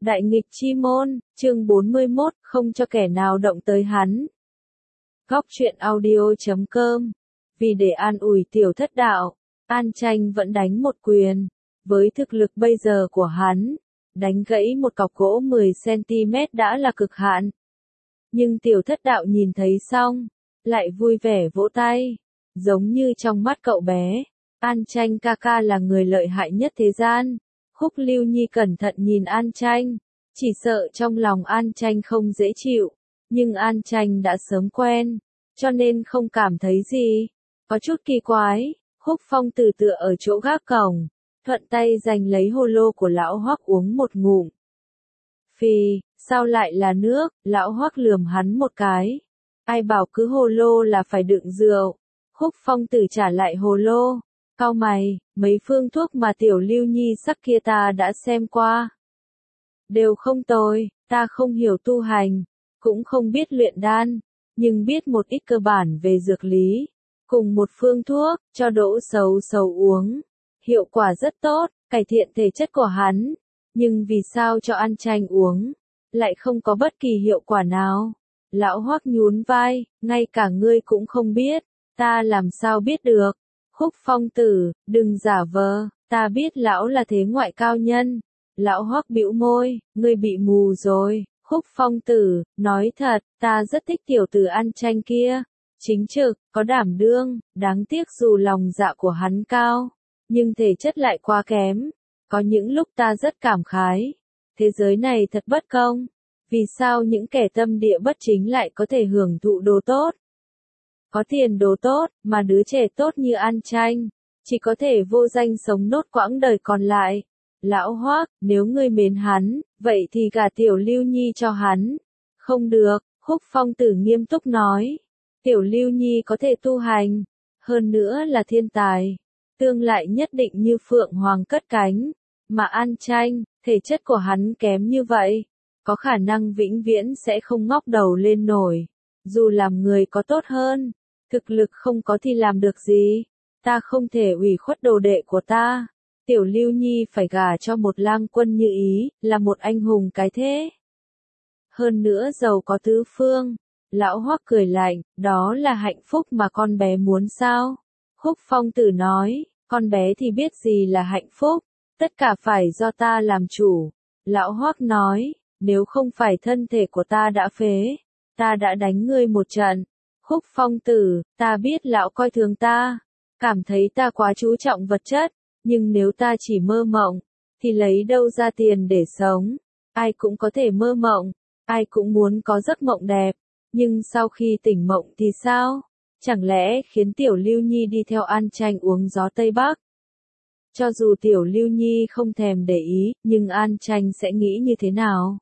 Đại nghịch chi môn, chương 41, không cho kẻ nào động tới hắn. Góc truyện audio.com. Vì để an ủi Tiểu Thất Đạo, An Tranh vẫn đánh một quyền. Với thực lực bây giờ của hắn, đánh gãy một cọc gỗ 10cm đã là cực hạn. Nhưng Tiểu Thất Đạo nhìn thấy xong, lại vui vẻ vỗ tay. Giống như trong mắt cậu bé, An Tranh ca ca là người lợi hại nhất thế gian. Khúc Lưu Nhi cẩn thận nhìn An Tranh, chỉ sợ trong lòng An Tranh không dễ chịu, nhưng An Tranh đã sớm quen, cho nên không cảm thấy gì. Có chút kỳ quái, Khúc Phong Tử tựa ở chỗ gác cổng, thuận tay giành lấy hồ lô của lão Hoắc uống một ngụm. Phì, sao lại là nước? Lão Hoắc lườm hắn một cái. Ai bảo cứ hồ lô là phải đựng rượu? Khúc Phong Tử trả lại hồ lô. Cau mày, mấy phương thuốc mà Tiểu Lưu Nhi sắc kia ta đã xem qua. Đều không tồi, ta không hiểu tu hành, cũng không biết luyện đan, nhưng biết một ít cơ bản về dược lý. Cùng một phương thuốc, cho Đỗ Sầu Sầu uống. Hiệu quả rất tốt, cải thiện thể chất của hắn. Nhưng vì sao cho An Tranh uống, lại không có bất kỳ hiệu quả nào? Lão Hoắc nhún vai, ngay cả ngươi cũng không biết, ta làm sao biết được? Khúc Phong Tử, đừng giả vờ, ta biết lão là thế ngoại cao nhân. Lão Hoắc bĩu môi, ngươi bị mù rồi. Khúc Phong Tử, nói thật, ta rất thích tiểu tử An Tranh kia. Chính trực, có đảm đương, đáng tiếc dù lòng dạ của hắn cao, nhưng thể chất lại quá kém. Có những lúc ta rất cảm khái. Thế giới này thật bất công. Vì sao những kẻ tâm địa bất chính lại có thể hưởng thụ đồ tốt? Có tiền đồ tốt, mà đứa trẻ tốt như An Tranh, chỉ có thể vô danh sống nốt quãng đời còn lại. Lão Hoắc, nếu ngươi mến hắn, vậy thì gả Tiểu Lưu Nhi cho hắn. Không được, Khúc Phong Tử nghiêm túc nói. Tiểu Lưu Nhi có thể tu hành, hơn nữa là thiên tài, tương lai nhất định như phượng hoàng cất cánh. Mà An Tranh, thể chất của hắn kém như vậy, có khả năng vĩnh viễn sẽ không ngóc đầu lên nổi. Dù làm người có tốt hơn, thực lực không có thì làm được gì. Ta không thể ủy khuất đồ đệ của ta. Tiểu Lưu Nhi phải gả cho một lang quân như ý, là một anh hùng cái thế. Hơn nữa giàu có tứ phương. Lão Hoắc cười lạnh, đó là hạnh phúc mà con bé muốn sao? Khúc Phong Tử nói, con bé thì biết gì là hạnh phúc, tất cả phải do ta làm chủ. Lão Hoắc nói, nếu không phải thân thể của ta đã phế, ta đã đánh ngươi một trận. Khúc Phong Tử, ta biết lão coi thường ta, cảm thấy ta quá chú trọng vật chất, nhưng nếu ta chỉ mơ mộng, thì lấy đâu ra tiền để sống? Ai cũng có thể mơ mộng, ai cũng muốn có giấc mộng đẹp, nhưng sau khi tỉnh mộng thì sao? Chẳng lẽ khiến Tiểu Lưu Nhi đi theo An Tranh uống gió Tây Bắc? Cho dù Tiểu Lưu Nhi không thèm để ý, nhưng An Tranh sẽ nghĩ như thế nào?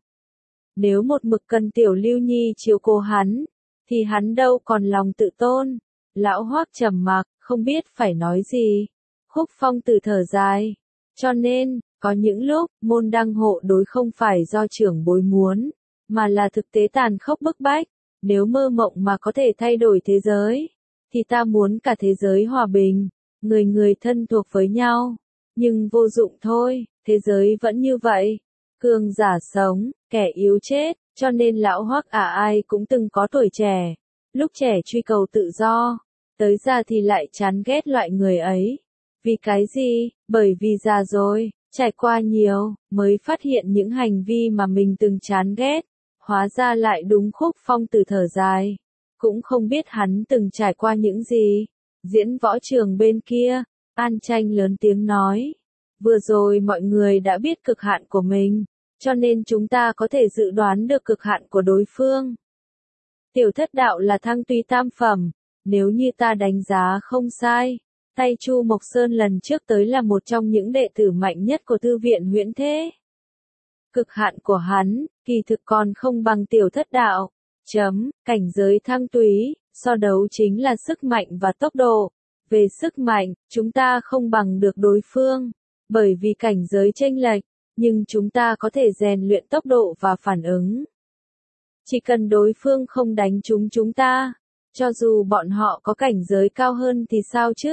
Nếu một mực cần Tiểu Lưu Nhi chiếu cố hắn, thì hắn đâu còn lòng tự tôn. Lão Hoắc trầm mặc, không biết phải nói gì. Khúc Phong Tử thở dài. Cho nên, có những lúc, môn đăng hộ đối không phải do trưởng bối muốn, mà là thực tế tàn khốc bức bách. Nếu mơ mộng mà có thể thay đổi thế giới, thì ta muốn cả thế giới hòa bình, người người thân thuộc với nhau. Nhưng vô dụng thôi, thế giới vẫn như vậy. Cường giả sống, kẻ yếu chết, cho nên lão Hoắc ai cũng từng có tuổi trẻ. Lúc trẻ truy cầu tự do, tới già thì lại chán ghét loại người ấy. Vì cái gì? Bởi vì già rồi, trải qua nhiều, mới phát hiện những hành vi mà mình từng chán ghét. Hóa ra lại đúng. Khúc Phong Tử thở dài, cũng không biết hắn từng trải qua những gì. Diễn võ trường bên kia, An Tranh lớn tiếng nói, vừa rồi mọi người đã biết cực hạn của mình, cho nên chúng ta có thể dự đoán được cực hạn của đối phương. Tiểu Thất Đạo là thăng tuy tam phẩm, nếu như ta đánh giá không sai, tay Chu Mộc Sơn lần trước tới là một trong những đệ tử mạnh nhất của thư viện Huyễn Thế. Cực hạn của hắn, kỳ thực còn không bằng Tiểu Thất Đạo. Cảnh giới thăng túy, so đấu chính là sức mạnh và tốc độ. Về sức mạnh, chúng ta không bằng được đối phương, bởi vì cảnh giới chênh lệch, nhưng chúng ta có thể rèn luyện tốc độ và phản ứng. Chỉ cần đối phương không đánh trúng chúng ta, cho dù bọn họ có cảnh giới cao hơn thì sao chứ?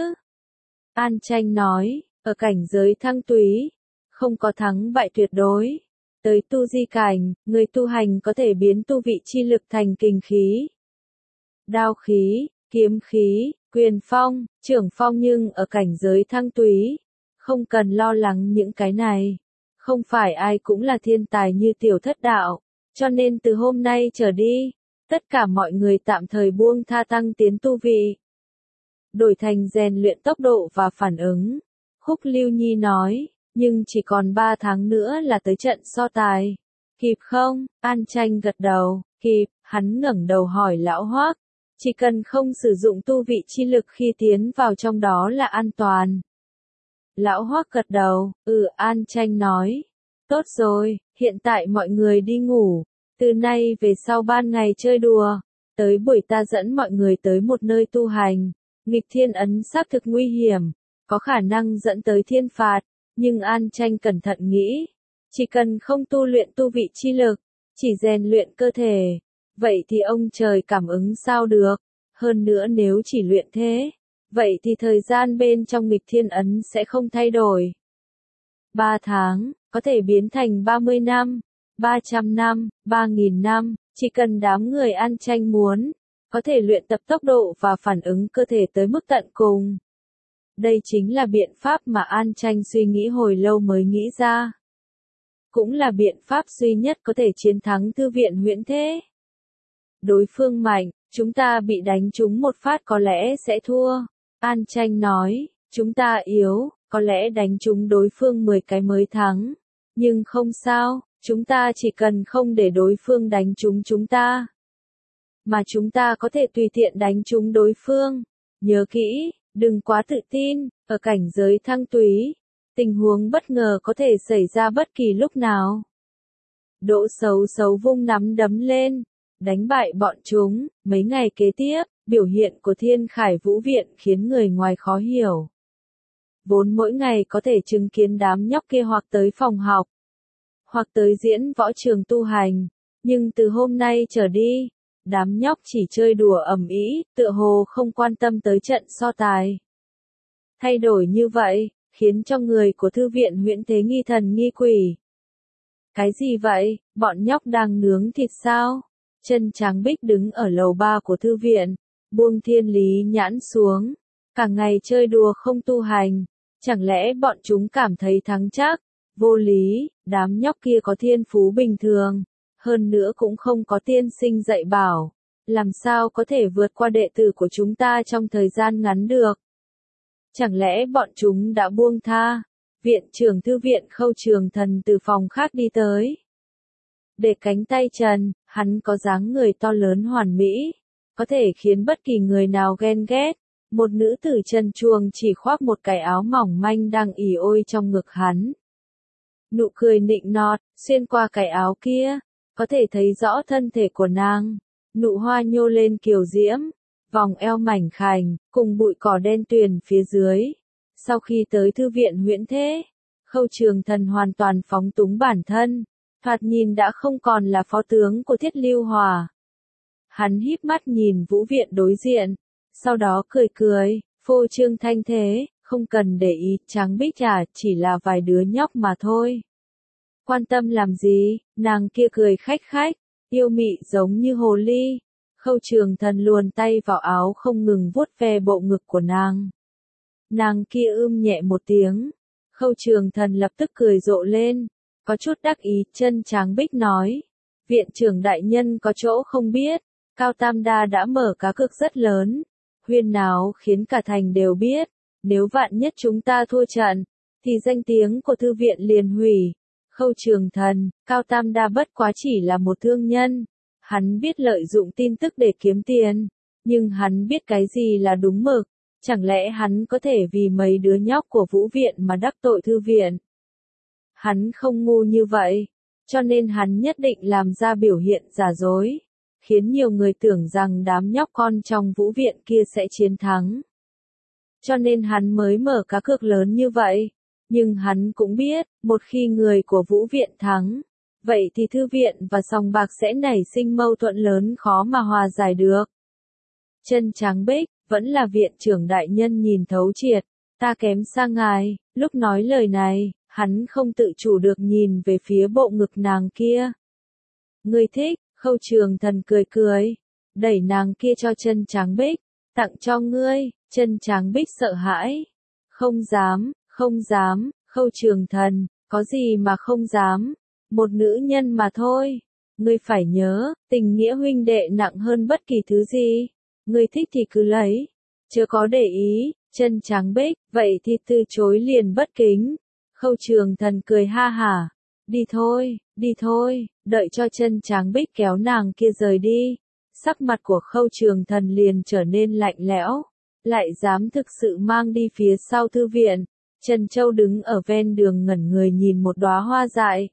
An Tranh nói, ở cảnh giới thăng túy, không có thắng bại tuyệt đối. tới tu di cảnh, người tu hành có thể biến tu vị chi lực thành kình khí, đao khí, kiếm khí, quyền phong, trưởng phong, nhưng ở cảnh giới thăng túy, không cần lo lắng những cái này. Không phải ai cũng là thiên tài như Tiểu Thất Đạo, cho nên từ hôm nay trở đi, tất cả mọi người tạm thời buông tha tăng tiến tu vị, đổi thành rèn luyện tốc độ và phản ứng. Khúc Lưu Nhi nói, nhưng chỉ còn 3 tháng nữa là tới trận so tài. Kịp không? An Tranh gật đầu, kịp. Hắn ngẩng đầu hỏi Lão Hoắc, chỉ cần không sử dụng tu vị chi lực khi tiến vào trong đó là an toàn. Lão Hoắc gật đầu, An Tranh nói, tốt rồi, hiện tại mọi người đi ngủ, từ nay về sau ban ngày chơi đùa, tới buổi ta dẫn mọi người tới một nơi tu hành. Nghịch thiên ấn xác thực nguy hiểm, có khả năng dẫn tới thiên phạt, nhưng An Tranh cẩn thận nghĩ, chỉ cần không tu luyện tu vị chi lực, chỉ rèn luyện cơ thể, vậy thì ông trời cảm ứng sao được, hơn nữa nếu chỉ luyện thế, vậy thì thời gian bên trong nghịch thiên ấn sẽ không thay đổi. 3 tháng, có thể biến thành 30 năm, 300 năm, 3.000 năm, chỉ cần đám người An Tranh muốn, có thể luyện tập tốc độ và phản ứng cơ thể tới mức tận cùng. Đây chính là biện pháp mà An Tranh suy nghĩ hồi lâu mới nghĩ ra. Cũng là biện pháp duy nhất có thể chiến thắng Thư viện Huyễn Thế. Đối phương mạnh, chúng ta bị đánh trúng một phát có lẽ sẽ thua. An Tranh nói, chúng ta yếu, có lẽ đánh trúng đối phương 10 cái mới thắng. Nhưng không sao, chúng ta chỉ cần không để đối phương đánh trúng chúng ta, mà chúng ta có thể tùy tiện đánh trúng đối phương. Nhớ kỹ, đừng quá tự tin, ở cảnh giới thăng túy, tình huống bất ngờ có thể xảy ra bất kỳ lúc nào. Đỗ Sấu Sấu vung nắm đấm lên, đánh bại bọn chúng. Mấy ngày kế tiếp, biểu hiện của Thiên Khải Vũ Viện khiến người ngoài khó hiểu. Vốn mỗi ngày có thể chứng kiến đám nhóc kia hoặc tới phòng học, hoặc tới diễn võ trường tu hành, nhưng từ hôm nay trở đi, đám nhóc chỉ chơi đùa ầm ĩ, tựa hồ không quan tâm tới trận so tài. Thay đổi như vậy, khiến cho người của Thư viện Huyễn Thế nghi thần nghi quỷ. Cái gì vậy, bọn nhóc đang nướng thịt sao? Chân Trắng Bích đứng ở lầu 3 của thư viện, buông Thiên Lý Nhãn xuống, cả ngày chơi đùa không tu hành, chẳng lẽ bọn chúng cảm thấy thắng chắc? Vô lý, đám nhóc kia có thiên phú bình thường, hơn nữa cũng không có tiên sinh dạy bảo, làm sao có thể vượt qua đệ tử của chúng ta trong thời gian ngắn được? Chẳng lẽ bọn chúng đã buông tha? Viện trưởng thư viện Khâu Trường Thần từ phòng khác đi tới. Để cánh tay trần, hắn có dáng người to lớn hoàn mỹ, có thể khiến bất kỳ người nào ghen ghét. Một nữ tử trần truồng chỉ khoác một cái áo mỏng manh đang ỉ ôi trong ngực hắn. Nụ cười nịnh nọt, xuyên qua cái áo kia, có thể thấy rõ thân thể của nàng. Nụ hoa nhô lên kiều diễm, vòng eo mảnh khảnh, cùng bụi cỏ đen tuyền phía dưới. Sau khi tới thư viện Huyễn Thế, Khâu Trường Thần hoàn toàn phóng túng bản thân, thoạt nhìn đã không còn là phó tướng của Thiết Lưu Hòa. Hắn híp mắt nhìn Vũ Viện đối diện, sau đó cười cười, phô trương thanh thế, không cần để ý, Trắng Bích chỉ là vài đứa nhóc mà thôi. Quan tâm làm gì, nàng kia cười khách khách, yêu mị giống như hồ ly. Khâu Trường Thần luồn tay vào áo không ngừng vuốt ve bộ ngực của nàng. Nàng kia nhẹ một tiếng. Khâu Trường Thần lập tức cười rộ lên, có chút đắc ý. Chân Trắng Bích nói, viện trưởng đại nhân có chỗ không biết, Cao Tam Đa đã mở cá cược rất lớn, huyên náo khiến cả thành đều biết, nếu vạn nhất chúng ta thua trận, thì danh tiếng của thư viện liền hủy. Khâu Trường Thần, Cao Tam Đa bất quá chỉ là một thương nhân, hắn biết lợi dụng tin tức để kiếm tiền, nhưng hắn biết cái gì là đúng mực, chẳng lẽ hắn có thể vì mấy đứa nhóc của Vũ Viện mà đắc tội thư viện? Hắn không ngu như vậy, cho nên hắn nhất định làm ra biểu hiện giả dối, khiến nhiều người tưởng rằng đám nhóc con trong Vũ Viện kia sẽ chiến thắng. Cho nên hắn mới mở cá cược lớn như vậy. Nhưng hắn cũng biết, một khi người của Vũ Viện thắng, vậy thì thư viện và sòng bạc sẽ nảy sinh mâu thuẫn lớn khó mà hòa giải được. Chân Trắng Bích, vẫn là viện trưởng đại nhân nhìn thấu triệt, ta kém xa ngài. Lúc nói lời này, Hắn không tự chủ được nhìn về phía bộ ngực nàng kia. Ngươi thích, Khâu Trường Thần cười cười, đẩy nàng kia cho Chân Tráng Bích, tặng cho ngươi. Chân Tráng Bích sợ hãi. Không dám, không dám, Khâu Trường Thần, có gì mà không dám, một nữ nhân mà thôi. Ngươi phải nhớ, tình nghĩa huynh đệ nặng hơn bất kỳ thứ gì. Ngươi thích thì cứ lấy, chớ có để ý. Chân Tráng Bích, vậy thì từ chối liền bất kính. Khâu Trường Thần cười ha hả, đi thôi, đợi cho Chân Tráng Bích kéo nàng kia rời đi. Sắc mặt của Khâu Trường Thần liền trở nên lạnh lẽo, lại dám thực sự mang đi phía sau thư viện. Trần Châu đứng ở ven đường ngẩn người nhìn một đóa hoa dại.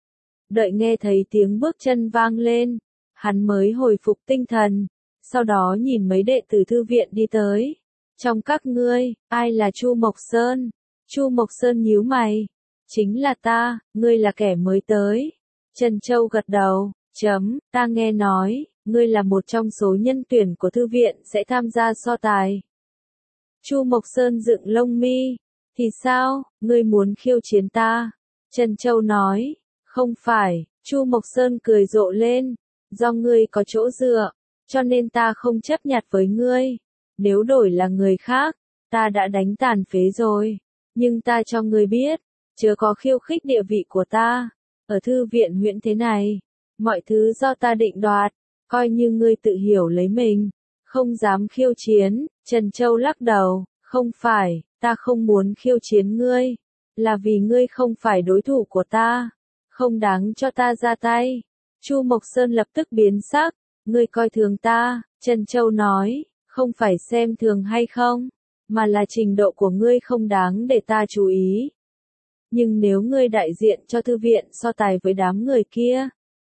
Đợi nghe thấy tiếng bước chân vang lên, hắn mới hồi phục tinh thần, sau đó nhìn mấy đệ tử thư viện đi tới. Trong các ngươi, ai là Chu Mộc Sơn? Chu Mộc Sơn nhíu mày. Chính là ta, ngươi là kẻ mới tới. Trần Châu gật đầu, ta nghe nói, ngươi là một trong số nhân tuyển của thư viện sẽ tham gia so tài. Chu Mộc Sơn dựng lông mi, thì sao, ngươi muốn khiêu chiến ta? Trần Châu nói, không phải. Chu Mộc Sơn cười rộ lên, do ngươi có chỗ dựa, cho nên ta không chấp nhặt với ngươi. Nếu đổi là người khác, ta đã đánh tàn phế rồi. Nhưng ta cho ngươi biết, chớ có khiêu khích địa vị của ta. Ở thư viện huyện thế này, mọi thứ do ta định đoạt, coi như ngươi tự hiểu lấy mình, không dám khiêu chiến. Trần Châu lắc đầu, không phải, ta không muốn khiêu chiến ngươi, là vì ngươi không phải đối thủ của ta, không đáng cho ta ra tay. Chu Mộc Sơn lập tức biến sắc, ngươi coi thường ta. Trần Châu nói, không phải xem thường hay không, mà là trình độ của ngươi không đáng để ta chú ý. Nhưng nếu ngươi đại diện cho thư viện so tài với đám người kia,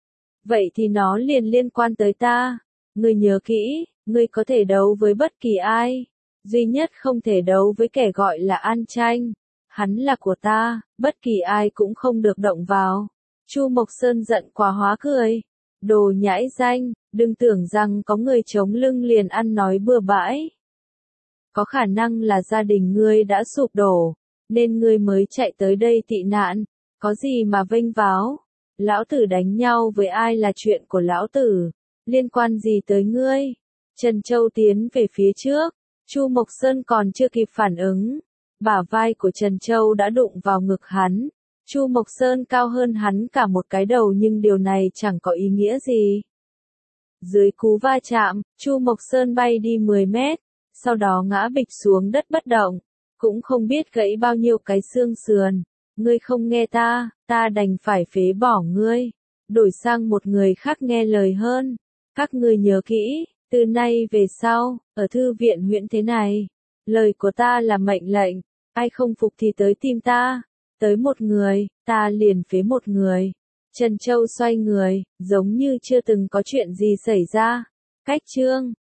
vậy thì nó liền liên quan tới ta. Ngươi nhớ kỹ, ngươi có thể đấu với bất kỳ ai, duy nhất không thể đấu với kẻ gọi là An Tranh. Hắn là của ta, bất kỳ ai cũng không được động vào. Chu Mộc Sơn giận quá hóa cười. Đồ nhãi danh, đừng tưởng rằng có người chống lưng liền ăn nói bừa bãi. Có khả năng là gia đình ngươi đã sụp đổ, nên ngươi mới chạy tới đây tị nạn, có gì mà vênh váo. Lão tử đánh nhau với ai là chuyện của lão tử, liên quan gì tới ngươi? Trần Châu tiến về phía trước, Chu Mộc Sơn còn chưa kịp phản ứng, bả vai của Trần Châu đã đụng vào ngực hắn. Chu Mộc Sơn cao hơn hắn cả một cái đầu nhưng điều này chẳng có ý nghĩa gì. Dưới cú va chạm, Chu Mộc Sơn bay đi 10 mét, sau đó ngã bịch xuống đất bất động, cũng không biết gãy bao nhiêu cái xương sườn. Ngươi không nghe ta, ta đành phải phế bỏ ngươi, đổi sang một người khác nghe lời hơn. Các ngươi nhớ kỹ, từ nay về sau, ở thư viện huyện thế này, lời của ta là mệnh lệnh, ai không phục thì tới tìm ta, tới một người, ta liền phế một người. Trần Châu xoay người, giống như chưa từng có chuyện gì xảy ra. Cách chương